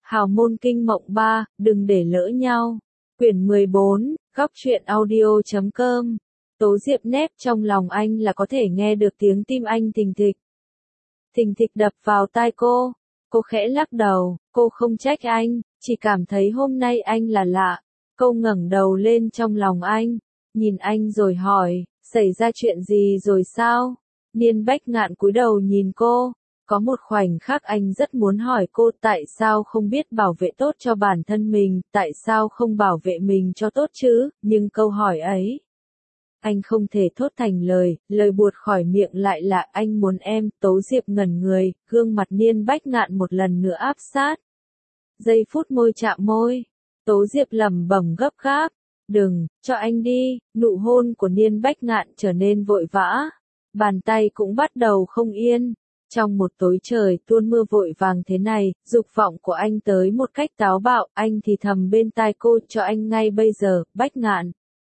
Hào môn kinh mộng 3, đừng để lỡ nhau. Quyển 14, góc truyện audio.com. Tố Diệp nép trong lòng anh là có thể nghe được tiếng tim anh thình thịch. Thình thịch đập vào tai cô. Cô khẽ lắc đầu, cô không trách anh, chỉ cảm thấy hôm nay anh là lạ. Cô ngẩng đầu lên trong lòng anh, nhìn anh rồi hỏi, xảy ra chuyện gì rồi sao? Niên Bách Ngạn cúi đầu nhìn cô. Có một khoảnh khắc anh rất muốn hỏi cô tại sao không biết bảo vệ tốt cho bản thân mình, tại sao không bảo vệ mình cho tốt chứ, nhưng câu hỏi ấy, anh không thể thốt thành lời, lời buột khỏi miệng lại là anh muốn em. Tố Diệp ngẩn người, gương mặt Niên Bách Ngạn một lần nữa áp sát. Giây phút môi chạm môi, Tố Diệp lẩm bẩm gấp gáp, đừng, cho anh đi. Nụ hôn của Niên Bách Ngạn trở nên vội vã, bàn tay cũng bắt đầu không yên. Trong một tối trời tuôn mưa vội vàng thế này, dục vọng của anh tới một cách táo bạo, anh thì thầm bên tai cô, cho anh ngay bây giờ. Bách Ngạn.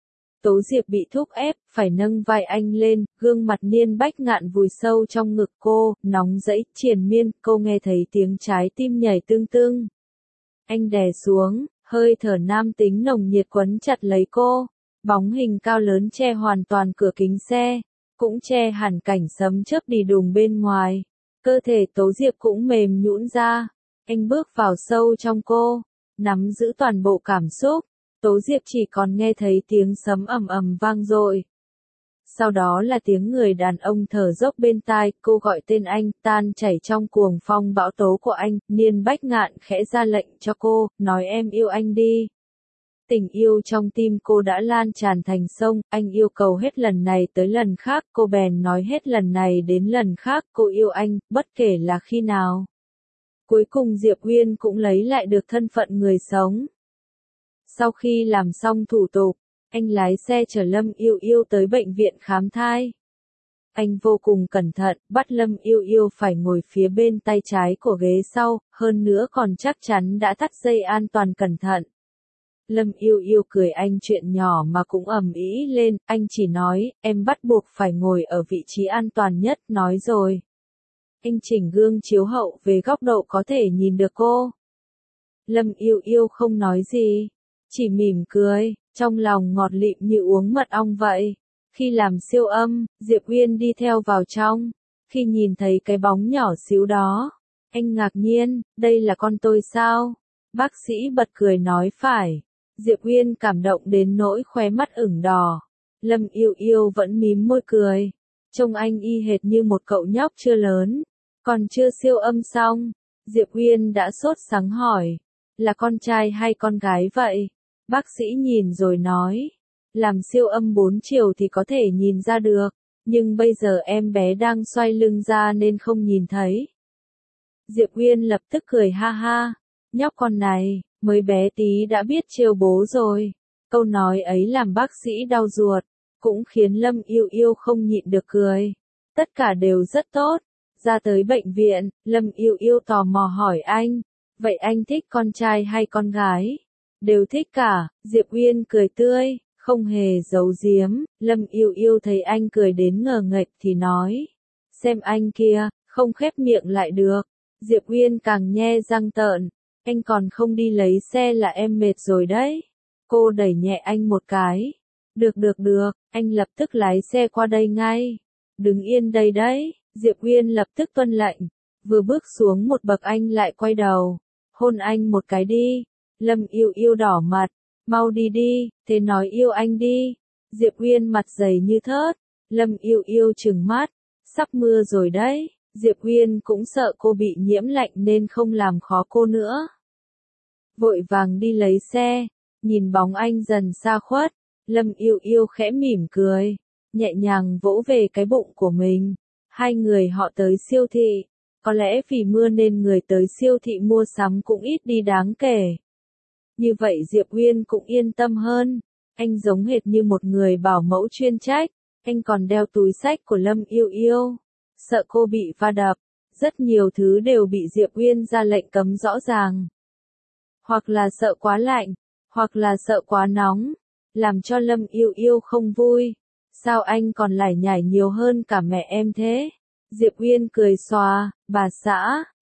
Tố Diệp bị thúc ép, phải nâng vai anh lên, gương mặt Niên Bách Ngạn vùi sâu trong ngực cô, nóng rẫy, triền miên. Cô nghe thấy tiếng trái tim nhảy tưng tưng. Anh đè xuống, hơi thở nam tính nồng nhiệt quấn chặt lấy cô. Bóng hình cao lớn che hoàn toàn cửa kính xe, cũng che hẳn cảnh sấm chớp đi đùng bên ngoài. Cơ thể Tố Diệp cũng mềm nhũn ra. Anh bước vào sâu trong cô, nắm giữ toàn bộ cảm xúc. Tố Diệp chỉ còn nghe thấy tiếng sấm ầm ầm vang dội. Sau đó là tiếng người đàn ông thở dốc bên tai, cô gọi tên anh, tan chảy trong cuồng phong bão tố của anh. Niên Bách Ngạn khẽ ra lệnh cho cô, nói em yêu anh đi. Tình yêu trong tim cô đã lan tràn thành sông, anh yêu cầu hết lần này tới lần khác, cô bèn nói hết lần này đến lần khác, cô yêu anh, bất kể là khi nào. Cuối cùng Diệp Uyên cũng lấy lại được thân phận người sống. Sau khi làm xong thủ tục, anh lái xe chở Lâm Yêu Yêu tới bệnh viện khám thai. Anh vô cùng cẩn thận, bắt Lâm Yêu Yêu phải ngồi phía bên tay trái của ghế sau, hơn nữa còn chắc chắn đã thắt dây an toàn cẩn thận. Lâm Yêu Yêu cười anh chuyện nhỏ mà cũng ầm ĩ lên, anh chỉ nói, em bắt buộc phải ngồi ở vị trí an toàn nhất, nói rồi. Anh chỉnh gương chiếu hậu về góc độ có thể nhìn được cô. Lâm Yêu Yêu không nói gì, chỉ mỉm cười, trong lòng ngọt lịm như uống mật ong vậy. Khi làm siêu âm, Diệp Uyên đi theo vào trong. Khi nhìn thấy cái bóng nhỏ xíu đó, anh ngạc nhiên, đây là con tôi sao? Bác sĩ bật cười nói phải. Diệp Uyên cảm động đến nỗi khóe mắt ửng đỏ. Lâm Yêu Yêu vẫn mím môi cười. Trông anh y hệt như một cậu nhóc chưa lớn. Còn chưa siêu âm xong, Diệp Uyên đã sốt sắng hỏi. Là con trai hay con gái vậy? Bác sĩ nhìn rồi nói. Làm siêu âm 4 chiều thì có thể nhìn ra được. Nhưng bây giờ em bé đang xoay lưng ra nên không nhìn thấy. Diệp Uyên lập tức cười ha ha. Nhóc con này, mới bé tí đã biết trêu bố rồi. Câu nói ấy làm bác sĩ đau ruột, cũng khiến Lâm Yêu Yêu không nhịn được cười. Tất cả đều rất tốt. Ra tới bệnh viện, Lâm Yêu Yêu tò mò hỏi anh, vậy anh thích con trai hay con gái? Đều thích cả. Diệp Uyên cười tươi, không hề giấu giếm. Lâm Yêu Yêu thấy anh cười đến ngờ nghệch thì nói, xem anh kia, không khép miệng lại được. Diệp Uyên càng nhe răng tợn, anh còn không đi lấy xe là em mệt rồi đấy. Cô đẩy nhẹ anh một cái. Được, anh lập tức lái xe qua đây ngay. Đứng yên đây đấy. Diệp Uyên lập tức tuân lệnh. Vừa bước xuống một bậc anh lại quay đầu. Hôn anh một cái đi. Lâm Yêu Yêu đỏ mặt. Mau đi đi, thế nói yêu anh đi. Diệp Uyên mặt dày như thớt. Lâm Yêu Yêu trừng mắt. Sắp mưa rồi đấy. Diệp Uyên cũng sợ cô bị nhiễm lạnh nên không làm khó cô nữa. Vội vàng đi lấy xe, nhìn bóng anh dần xa khuất, Lâm Yêu Yêu khẽ mỉm cười, nhẹ nhàng vỗ về cái bụng của mình. Hai người họ tới siêu thị, có lẽ vì mưa nên người tới siêu thị mua sắm cũng ít đi đáng kể. Như vậy Diệp Uyên cũng yên tâm hơn, anh giống hệt như một người bảo mẫu chuyên trách, anh còn đeo túi xách của Lâm Yêu Yêu. Sợ cô bị va đập, rất nhiều thứ đều bị Diệp Uyên ra lệnh cấm rõ ràng. Hoặc là sợ quá lạnh, hoặc là sợ quá nóng, làm cho Lâm Yêu Yêu không vui. Sao anh còn lải nhải nhiều hơn cả mẹ em thế? Diệp Uyên cười xòa, bà xã,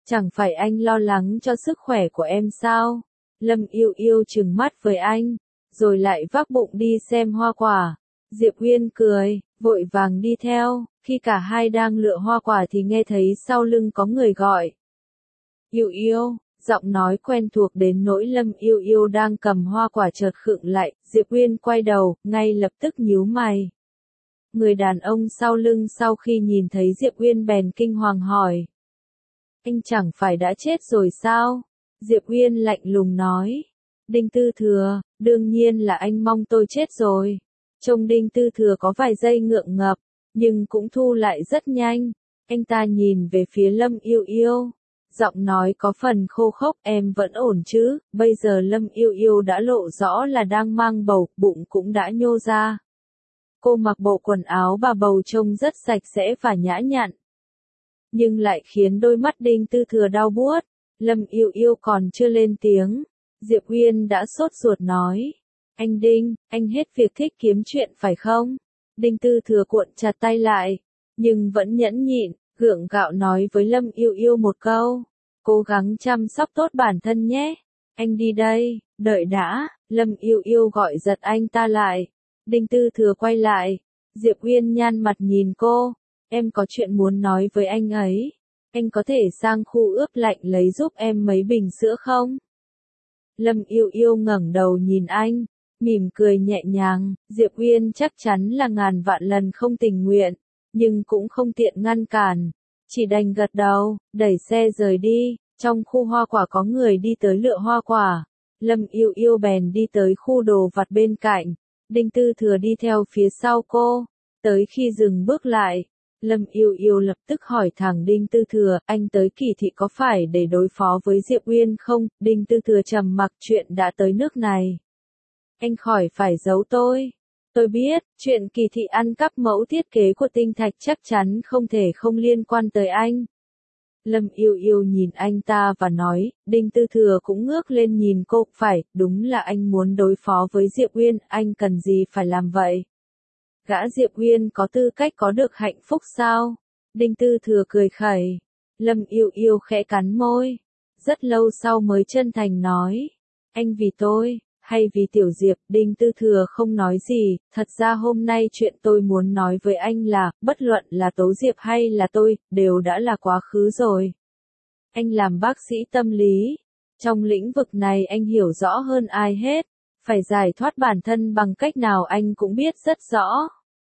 Chẳng phải anh lo lắng cho sức khỏe của em sao? Lâm Yêu Yêu trừng mắt với anh, rồi lại vác bụng đi xem hoa quả. Diệp Uyên cười, vội vàng đi theo, khi cả hai đang lựa hoa quả thì nghe thấy sau lưng có người gọi. Yêu Yêu, giọng nói quen thuộc đến nỗi Lâm Yêu Yêu đang cầm hoa quả chợt khựng lại, Diệp Uyên quay đầu, ngay lập tức nhíu mày. Người đàn ông sau lưng sau khi nhìn thấy Diệp Uyên bèn kinh hoàng hỏi. Anh chẳng phải đã chết rồi sao? Diệp Uyên lạnh lùng nói. Đinh Tư Thừa, đương nhiên là anh mong tôi chết rồi. Trông Đinh Tư Thừa có vài giây ngượng ngập, nhưng cũng thu lại rất nhanh. Anh ta nhìn về phía Lâm Yêu Yêu. Giọng nói có phần khô khốc, em vẫn ổn chứ? Bây giờ Lâm Yêu Yêu đã lộ rõ là đang mang bầu, bụng cũng đã nhô ra. Cô mặc bộ quần áo bà bầu trông rất sạch sẽ và nhã nhặn. Nhưng lại khiến đôi mắt Đinh Tư Thừa đau buốt. Lâm Yêu Yêu còn chưa lên tiếng. Diệp Uyên đã sốt ruột nói. Anh Đinh, anh hết việc thích kiếm chuyện phải không? Đinh Tư Thừa cuộn chặt tay lại, nhưng vẫn nhẫn nhịn, gượng gạo nói với Lâm Yêu Yêu một câu. Cố gắng chăm sóc tốt bản thân nhé. Anh đi đây, đợi đã. Lâm Yêu Yêu gọi giật anh ta lại. Đinh Tư Thừa quay lại. Diệp Uyên nhăn mặt nhìn cô. Em có chuyện muốn nói với anh ấy. Anh có thể sang khu ướp lạnh lấy giúp em mấy bình sữa không? Lâm Yêu Yêu ngẩng đầu nhìn anh, mỉm cười nhẹ nhàng. Diệp Uyên chắc chắn là ngàn vạn lần không tình nguyện, nhưng cũng không tiện ngăn cản. Chỉ đành gật đầu, đẩy xe rời đi. Trong khu hoa quả có người đi tới lựa hoa quả. Lâm Yêu Yêu bèn đi tới khu đồ vặt bên cạnh. Đinh Tư Thừa đi theo phía sau cô. Tới khi dừng bước lại, Lâm Yêu Yêu lập tức hỏi thẳng Đinh Tư Thừa, anh tới Kỳ Thị có phải để đối phó với Diệp Uyên không? Đinh Tư Thừa trầm mặc, chuyện đã tới nước này. Anh khỏi phải giấu tôi. Tôi biết, chuyện Kỳ Thị ăn cắp mẫu thiết kế của tinh thạch chắc chắn không thể không liên quan tới anh. Lâm Yêu Yêu nhìn anh ta và nói, Đinh Tư Thừa cũng ngước lên nhìn cô, phải, đúng là anh muốn đối phó với Diệp Uyên, anh cần gì phải làm vậy? Gã Diệp Uyên có tư cách có được hạnh phúc sao? Đinh Tư Thừa cười khẩy. Lâm Yêu Yêu khẽ cắn môi. Rất lâu sau mới chân thành nói. Anh vì tôi, hay vì Tiểu Diệp? Đinh Tư Thừa không nói gì. Thật ra hôm nay chuyện tôi muốn nói với anh là, bất luận là Tố Diệp hay là tôi, đều đã là quá khứ rồi. Anh làm bác sĩ tâm lý. Trong lĩnh vực này anh hiểu rõ hơn ai hết. Phải giải thoát bản thân bằng cách nào anh cũng biết rất rõ.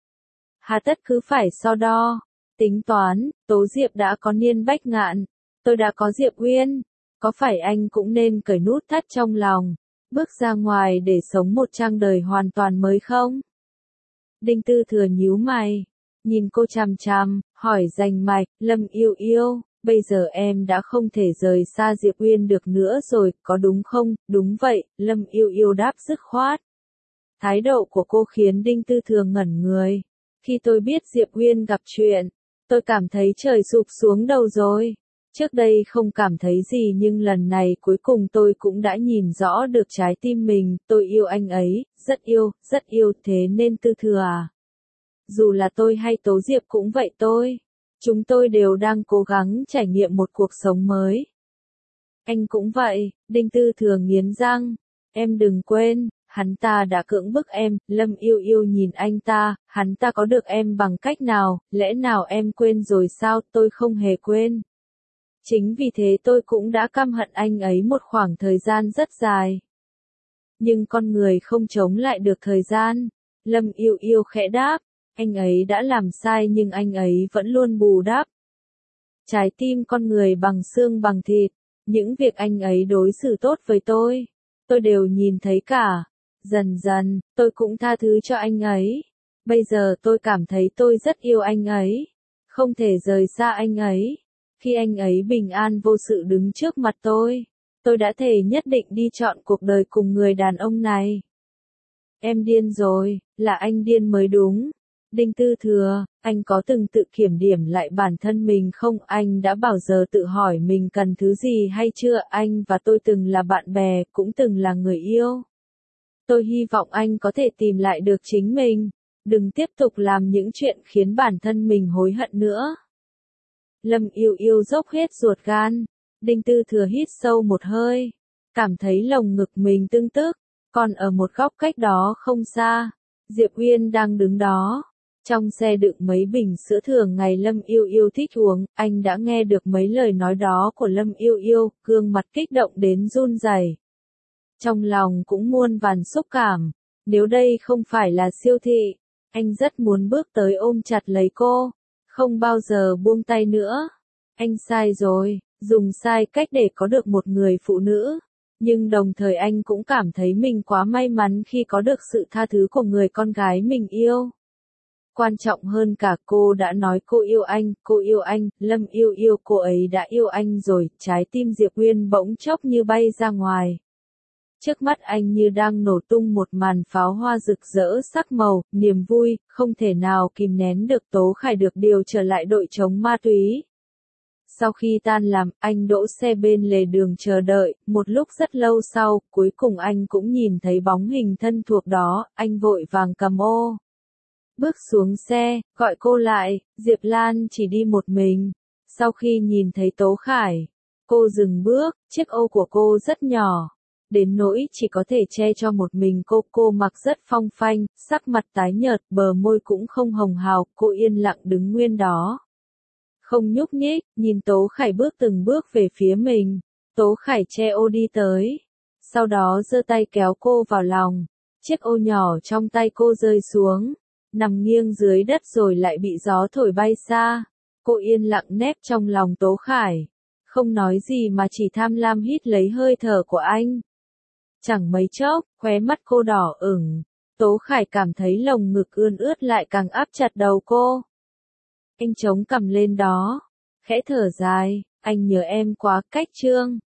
Hà tất cứ phải so đo, tính toán, Tố Diệp đã có Niên Bách Ngạn, tôi đã có Diệp Uyên, có phải anh cũng nên cởi nút thắt trong lòng, bước ra ngoài để sống một trang đời hoàn toàn mới không? Đinh Tư Thừa nhíu mày, nhìn cô chằm chằm, hỏi rành mạch, Lâm Yêu Yêu, bây giờ em đã không thể rời xa Diệp Uyên được nữa rồi, có đúng không? Đúng vậy, Lâm Yêu Yêu đáp dứt khoát. Thái độ của cô khiến Đinh Tư Thừa ngẩn người. Khi tôi biết Diệp Uyên gặp chuyện, tôi cảm thấy trời sụp xuống đầu rồi. Trước đây không cảm thấy gì nhưng lần này cuối cùng tôi cũng đã nhìn rõ được trái tim mình, tôi yêu anh ấy, rất yêu, thế nên Tư Thừa à. Dù là tôi hay Tố Diệp cũng vậy tôi. Chúng tôi đều đang cố gắng trải nghiệm một cuộc sống mới. Anh cũng vậy, Đinh Tư Thừa nghiến răng. Em đừng quên. Hắn ta đã cưỡng bức em, Lâm Yêu Yêu nhìn anh ta, hắn ta có được em bằng cách nào, lẽ nào em quên rồi sao? Tôi không hề quên. Chính vì thế tôi cũng đã căm hận anh ấy một khoảng thời gian rất dài. Nhưng con người không chống lại được thời gian. Lâm Yêu Yêu khẽ đáp, anh ấy đã làm sai nhưng anh ấy vẫn luôn bù đắp. Trái tim con người bằng xương bằng thịt, những việc anh ấy đối xử tốt với tôi đều nhìn thấy cả. Dần dần, tôi cũng tha thứ cho anh ấy. Bây giờ tôi cảm thấy tôi rất yêu anh ấy. Không thể rời xa anh ấy. Khi anh ấy bình an vô sự đứng trước mặt tôi đã thề nhất định đi chọn cuộc đời cùng người đàn ông này. Em điên rồi, là anh điên mới đúng. Đinh Tư Thừa, anh có từng tự kiểm điểm lại bản thân mình không? Anh đã bao giờ tự hỏi mình cần thứ gì hay chưa? Anh và tôi từng là bạn bè, cũng từng là người yêu. Tôi hy vọng anh có thể tìm lại được chính mình, đừng tiếp tục làm những chuyện khiến bản thân mình hối hận nữa. Lâm Yêu Yêu dốc hết ruột gan, Đinh Tư Thừa hít sâu một hơi, cảm thấy lồng ngực mình tưng tức, còn ở một góc cách đó không xa, Diệp Uyên đang đứng đó. Trong xe đựng mấy bình sữa thường ngày Lâm Yêu Yêu thích uống, anh đã nghe được mấy lời nói đó của Lâm Yêu Yêu, gương mặt kích động đến run rẩy. Trong lòng cũng muôn vàn xúc cảm, nếu đây không phải là siêu thị, anh rất muốn bước tới ôm chặt lấy cô, không bao giờ buông tay nữa. Anh sai rồi, dùng sai cách để có được một người phụ nữ, nhưng đồng thời anh cũng cảm thấy mình quá may mắn khi có được sự tha thứ của người con gái mình yêu. Quan trọng hơn cả cô đã nói cô yêu anh, Lâm Yêu Yêu cô ấy đã yêu anh rồi, trái tim Diệp Uyên bỗng chốc như bay ra ngoài. Trước mắt anh như đang nổ tung một màn pháo hoa rực rỡ sắc màu, niềm vui, không thể nào kìm nén được. Tố Khải được điều trở lại đội chống ma túy. Sau khi tan làm, anh đỗ xe bên lề đường chờ đợi, một lúc rất lâu sau, cuối cùng anh cũng nhìn thấy bóng hình thân thuộc đó, anh vội vàng cầm ô. Bước xuống xe, gọi cô lại, Diệp Lan chỉ đi một mình. Sau khi nhìn thấy Tố Khải, cô dừng bước, chiếc ô của cô rất nhỏ, đến nỗi chỉ có thể che cho một mình cô mặc rất phong phanh, sắc mặt tái nhợt, bờ môi cũng không hồng hào, cô yên lặng đứng nguyên đó. Không nhúc nhích, nhìn Tố Khải bước từng bước về phía mình. Tố Khải che ô đi tới, sau đó giơ tay kéo cô vào lòng, chiếc ô nhỏ trong tay cô rơi xuống, nằm nghiêng dưới đất rồi lại bị gió thổi bay xa. Cô yên lặng nép trong lòng Tố Khải, không nói gì mà chỉ tham lam hít lấy hơi thở của anh. Chẳng mấy chốc, khóe mắt cô đỏ ửng, Tố Khải cảm thấy lồng ngực ươn ướt lại càng áp chặt đầu cô. Anh chống cằm lên đó, khẽ thở dài, anh nhớ em quá, cách Trương.